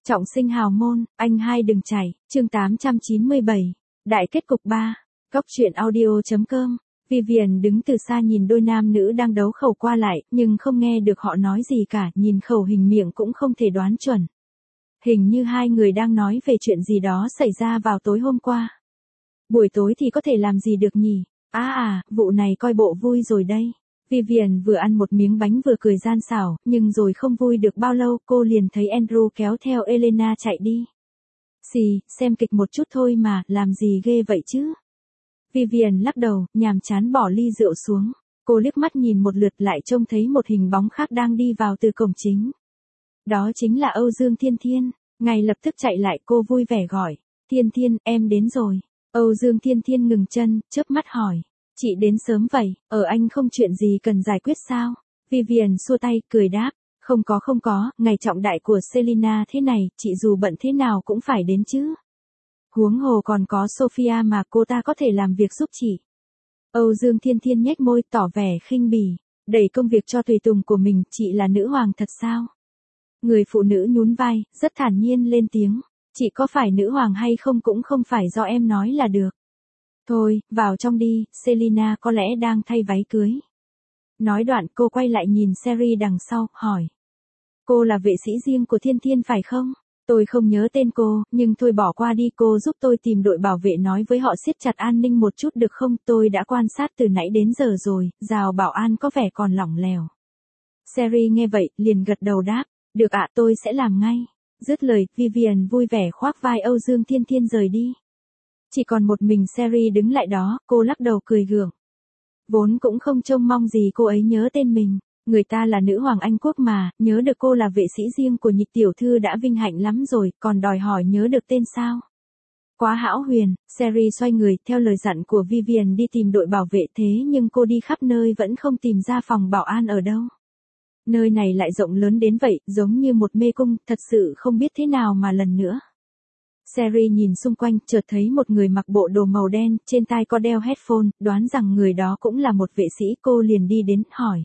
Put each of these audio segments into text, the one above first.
Trọng sinh hào môn, anh hai đừng chảy, chương 897. Đại kết cục 3. Góc truyện audio.com. Vivian đứng từ xa nhìn đôi nam nữ đang đấu khẩu qua lại, nhưng không nghe được họ nói gì cả, nhìn khẩu hình miệng cũng không thể đoán chuẩn. Hình như hai người đang nói về chuyện gì đó xảy ra vào tối hôm qua. Buổi tối thì có thể làm gì được nhỉ? Vụ này coi bộ vui rồi đây. Vivian vừa ăn một miếng bánh vừa cười gian xảo, nhưng rồi không vui được bao lâu cô liền thấy Andrew kéo theo Elena chạy đi. Xì, xem kịch một chút thôi mà, làm gì ghê vậy chứ? Vivian lắc đầu, nhàm chán bỏ ly rượu xuống. Cô liếc mắt nhìn một lượt lại trông thấy một hình bóng khác đang đi vào từ cổng chính. Đó chính là Âu Dương Thiên Thiên. Ngay lập tức chạy lại cô vui vẻ gọi. Thiên Thiên, em đến rồi. Âu Dương Thiên Thiên ngừng chân, chớp mắt hỏi. Chị đến sớm vậy, anh không chuyện gì cần giải quyết sao? Vivian xua tay, cười đáp. Không có, ngày trọng đại của Selina thế này, chị dù bận thế nào cũng phải đến chứ. Huống hồ còn có Sophia mà cô ta có thể làm việc giúp chị. Âu Dương Thiên Thiên nhếch môi tỏ vẻ khinh bỉ, đẩy công việc cho tùy tùng của mình, chị là nữ hoàng thật sao? Người phụ nữ nhún vai, rất thản nhiên lên tiếng, chị có phải nữ hoàng hay không cũng không phải do em nói là được. Thôi, vào trong đi, Selina có lẽ đang thay váy cưới. Nói đoạn cô quay lại nhìn Sherry đằng sau, hỏi. Cô là vệ sĩ riêng của Thiên Thiên phải không? Tôi không nhớ tên cô, nhưng thôi bỏ qua đi, cô giúp tôi tìm đội bảo vệ nói với họ siết chặt an ninh một chút được không? Tôi đã quan sát từ nãy đến giờ rồi, rào bảo an có vẻ còn lỏng lẻo. Sherry nghe vậy, liền gật đầu đáp, được ạ, tôi sẽ làm ngay. Dứt lời, Vivian vui vẻ khoác vai Âu Dương Thiên Thiên rời đi. Chỉ còn một mình Sherry đứng lại đó, cô lắc đầu cười gượng. Vốn cũng không trông mong gì cô ấy nhớ tên mình. Người ta là nữ hoàng Anh quốc mà, nhớ được cô là vệ sĩ riêng của Nhịch tiểu thư đã vinh hạnh lắm rồi, còn đòi hỏi nhớ được tên sao? Quá hão huyền. Sherry xoay người, theo lời dặn của Vivian đi tìm đội bảo vệ, thế nhưng cô đi khắp nơi vẫn không tìm ra phòng bảo an ở đâu. Nơi này lại rộng lớn đến vậy, giống như một mê cung, thật sự không biết thế nào mà lần nữa. Sherry nhìn xung quanh, chợt thấy một người mặc bộ đồ màu đen, trên tai có đeo headphone, đoán rằng người đó cũng là một vệ sĩ, cô liền đi đến, hỏi.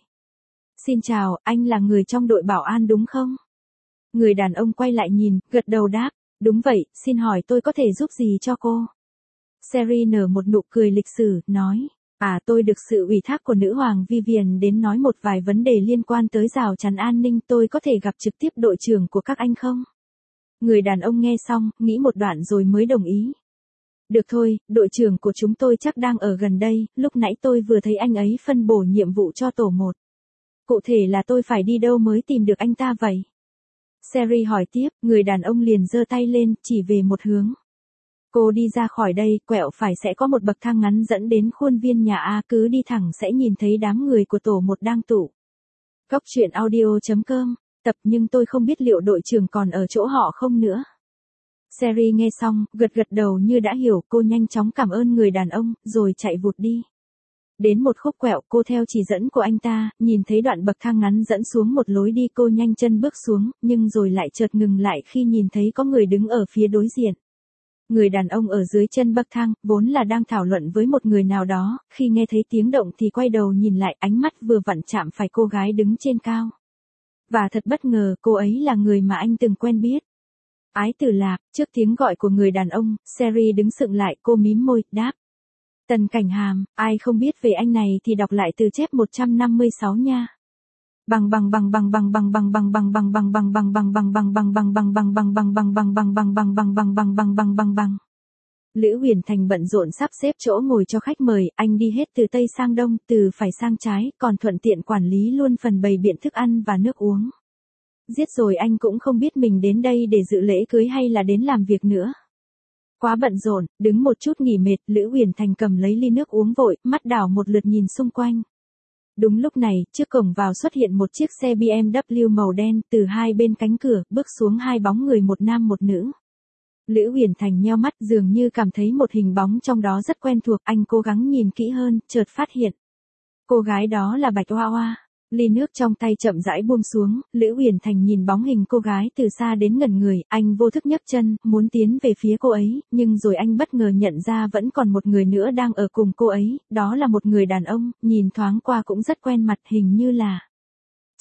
Xin chào, anh là người trong đội bảo an đúng không? Người đàn ông quay lại nhìn, gật đầu đáp, đúng vậy, xin hỏi tôi có thể giúp gì cho cô? Sherry nở một nụ cười lịch sử, nói, tôi được sự ủy thác của nữ hoàng Vivian đến nói một vài vấn đề liên quan tới rào chắn an ninh, tôi có thể gặp trực tiếp đội trưởng của các anh không? Người đàn ông nghe xong, nghĩ một đoạn rồi mới đồng ý. Được thôi, đội trưởng của chúng tôi chắc đang ở gần đây, lúc nãy tôi vừa thấy anh ấy phân bổ nhiệm vụ cho tổ 1. Cụ thể là tôi phải đi đâu mới tìm được anh ta vậy? Sherry hỏi tiếp, người đàn ông liền giơ tay lên, chỉ về một hướng. Cô đi ra khỏi đây, quẹo phải sẽ có một bậc thang ngắn dẫn đến khuôn viên nhà A, cứ đi thẳng sẽ nhìn thấy đám người của tổ 1 đang tụ. Góc truyện audio.com, tập nhưng tôi không biết liệu đội trưởng còn ở chỗ họ không nữa. Sherry nghe xong, gật đầu như đã hiểu, cô nhanh chóng cảm ơn người đàn ông, rồi chạy vụt đi. Đến một khúc quẹo, cô theo chỉ dẫn của anh ta, nhìn thấy đoạn bậc thang ngắn dẫn xuống một lối đi, cô nhanh chân bước xuống, nhưng rồi lại chợt ngừng lại khi nhìn thấy có người đứng ở phía đối diện. Người đàn ông ở dưới chân bậc thang, vốn là đang thảo luận với một người nào đó, khi nghe thấy tiếng động thì quay đầu nhìn lại, ánh mắt vừa vặn chạm phải cô gái đứng trên cao. Và thật bất ngờ, cô ấy là người mà anh từng quen biết. Ái Tử Lạc. Trước tiếng gọi của người đàn ông, Sherry đứng sững lại, cô mím môi, đáp. Tần Cảnh Hàm, ai không biết về anh này thì đọc lại từ chép 156 nha. Bằng. Lữ Huyền Thành bận rộn sắp xếp chỗ ngồi cho khách mời, anh đi hết từ tây sang đông, từ phải sang trái, còn thuận tiện quản lý luôn phần bày biện thức ăn và nước uống. Giết rồi anh cũng không biết mình đến đây để dự lễ cưới hay là đến làm việc nữa. Quá bận rộn, đứng một chút nghỉ mệt, Lữ Huyền Thành cầm lấy ly nước uống vội, mắt đảo một lượt nhìn xung quanh. Đúng lúc này, trước cổng vào xuất hiện một chiếc xe BMW màu đen, từ hai bên cánh cửa, bước xuống hai bóng người, một nam một nữ. Lữ Huyền Thành nheo mắt, dường như cảm thấy một hình bóng trong đó rất quen thuộc, anh cố gắng nhìn kỹ hơn, chợt phát hiện. Cô gái đó là Bạch Hoa Hoa. Ly nước trong tay chậm rãi buông xuống, Lữ Huyền Thành nhìn bóng hình cô gái từ xa đến ngẩn người, anh vô thức nhấc chân, muốn tiến về phía cô ấy, nhưng rồi anh bất ngờ nhận ra vẫn còn một người nữa đang ở cùng cô ấy, đó là một người đàn ông, nhìn thoáng qua cũng rất quen mặt, hình như là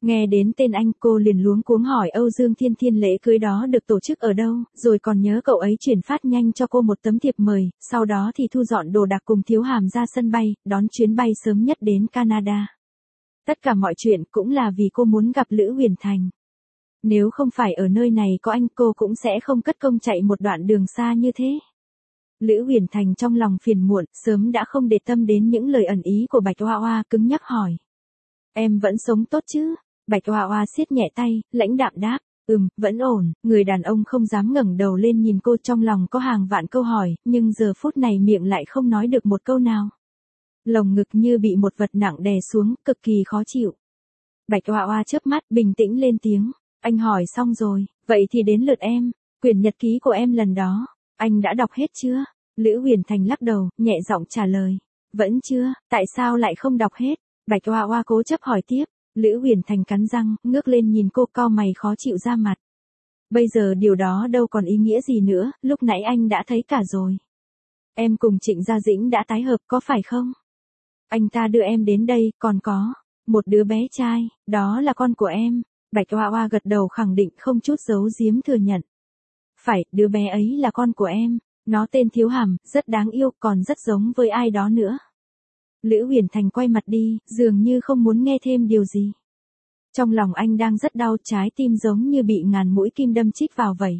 Nghe đến tên anh cô liền luống cuống hỏi Âu Dương Thiên Thiên lễ cưới đó được tổ chức ở đâu, rồi còn nhớ cậu ấy chuyển phát nhanh cho cô một tấm thiệp mời, sau đó thì thu dọn đồ đạc cùng Thiếu Hàm ra sân bay, đón chuyến bay sớm nhất đến Canada. Tất cả mọi chuyện cũng là vì cô muốn gặp Lữ Huyền Thành. Nếu không phải ở nơi này có anh cô cũng sẽ không cất công chạy một đoạn đường xa như thế. Lữ Huyền Thành trong lòng phiền muộn, sớm đã không để tâm đến những lời ẩn ý của Bạch Oa Oa, cứng nhắc hỏi. Em vẫn sống tốt chứ? Bạch Oa Oa siết nhẹ tay, lãnh đạm đáp. Vẫn ổn. Người đàn ông không dám ngẩng đầu lên nhìn cô, trong lòng có hàng vạn câu hỏi, nhưng giờ phút này miệng lại không nói được một câu nào. Lồng ngực như bị một vật nặng đè xuống, cực kỳ khó chịu. Bạch Oa Oa chớp mắt, bình tĩnh lên tiếng. Anh hỏi xong rồi, vậy thì đến lượt em. Quyển nhật ký của em lần đó, anh đã đọc hết chưa? Lữ Huyền Thành lắc đầu, nhẹ giọng trả lời. Vẫn chưa, tại sao lại không đọc hết? Bạch Oa Oa cố chấp hỏi tiếp. Lữ Huyền Thành cắn răng, ngước lên nhìn cô, cau mày khó chịu ra mặt. Bây giờ điều đó đâu còn ý nghĩa gì nữa, lúc nãy anh đã thấy cả rồi. Em cùng Trịnh Gia Dĩnh đã tái hợp có phải không? Anh ta đưa em đến đây, còn có một đứa bé trai, đó là con của em. Bạch Oa Oa gật đầu khẳng định, không chút giấu giếm thừa nhận. Phải, đứa bé ấy là con của em, nó tên Thiếu Hàm, rất đáng yêu, còn rất giống với ai đó nữa. Lữ Huyền Thành quay mặt đi, dường như không muốn nghe thêm điều gì. Trong lòng anh đang rất đau, trái tim giống như bị ngàn mũi kim đâm chích vào vậy.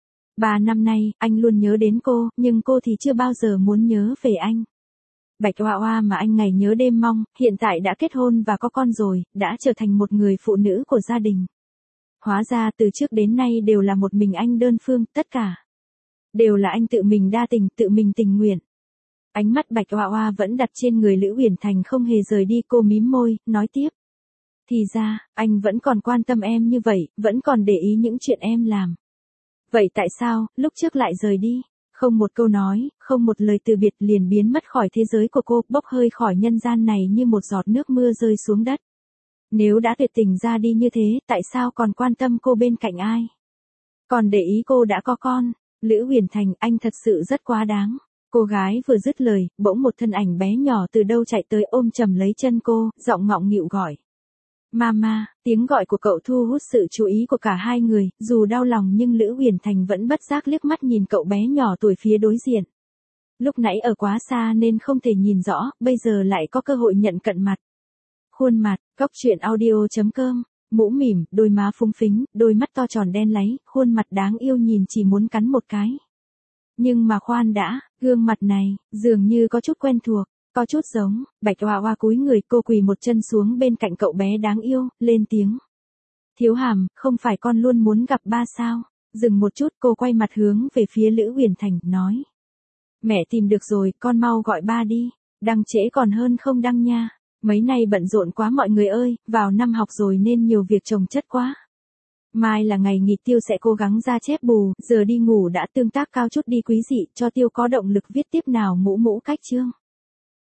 3 năm nay, anh luôn nhớ đến cô, nhưng cô thì chưa bao giờ muốn nhớ về anh. Bạch Oa Oa mà anh ngày nhớ đêm mong, hiện tại đã kết hôn và có con rồi, đã trở thành một người phụ nữ của gia đình. Hóa ra từ trước đến nay đều là một mình anh đơn phương, tất cả đều là anh tự mình đa tình, tự mình tình nguyện. Ánh mắt Bạch Oa Oa vẫn đặt trên người Lữ Huyền Thành, không hề rời đi, cô mím môi, nói tiếp. Thì ra, anh vẫn còn quan tâm em như vậy, vẫn còn để ý những chuyện em làm. Vậy tại sao, lúc trước lại rời đi? Không một câu nói, không một lời từ biệt, liền biến mất khỏi thế giới của cô, bốc hơi khỏi nhân gian này như một giọt nước mưa rơi xuống đất. Nếu đã tuyệt tình ra đi như thế, tại sao còn quan tâm cô bên cạnh ai? Còn để ý cô đã có con? Lữ Huyền Thành, anh thật sự rất quá đáng. Cô gái vừa dứt lời, bỗng một thân ảnh bé nhỏ từ đâu chạy tới, ôm chầm lấy chân cô, giọng ngọng nghịu gọi. Mama, tiếng gọi của cậu thu hút sự chú ý của cả hai người, dù đau lòng nhưng Lữ Huyền Thành vẫn bất giác liếc mắt nhìn cậu bé nhỏ tuổi phía đối diện. Lúc nãy ở quá xa nên không thể nhìn rõ, bây giờ lại có cơ hội nhận cận mặt. Khuôn mặt, goctruyện.audio.com, mũ mỉm, đôi má phúng phính, đôi mắt to tròn đen láy, khuôn mặt đáng yêu nhìn chỉ muốn cắn một cái. Nhưng mà khoan đã, gương mặt này, dường như có chút quen thuộc, có chút giống. Bạch Oa Oa cúi người, cô quỳ một chân xuống bên cạnh cậu bé đáng yêu, lên tiếng. Thiếu Hàm, không phải con luôn muốn gặp ba sao? Dừng một chút, cô quay mặt hướng về phía Lữ Huyền Thành, nói. Mẹ tìm được rồi, con mau gọi ba đi, đăng trễ còn hơn không đăng nha. Mấy nay bận rộn quá mọi người ơi, vào năm học rồi nên nhiều việc chồng chất quá. Mai là ngày nghỉ, Tiêu sẽ cố gắng ra chép bù, giờ đi ngủ đã, tương tác cao chút đi quý dị, cho Tiêu có động lực viết tiếp nào. Mũ cách chương.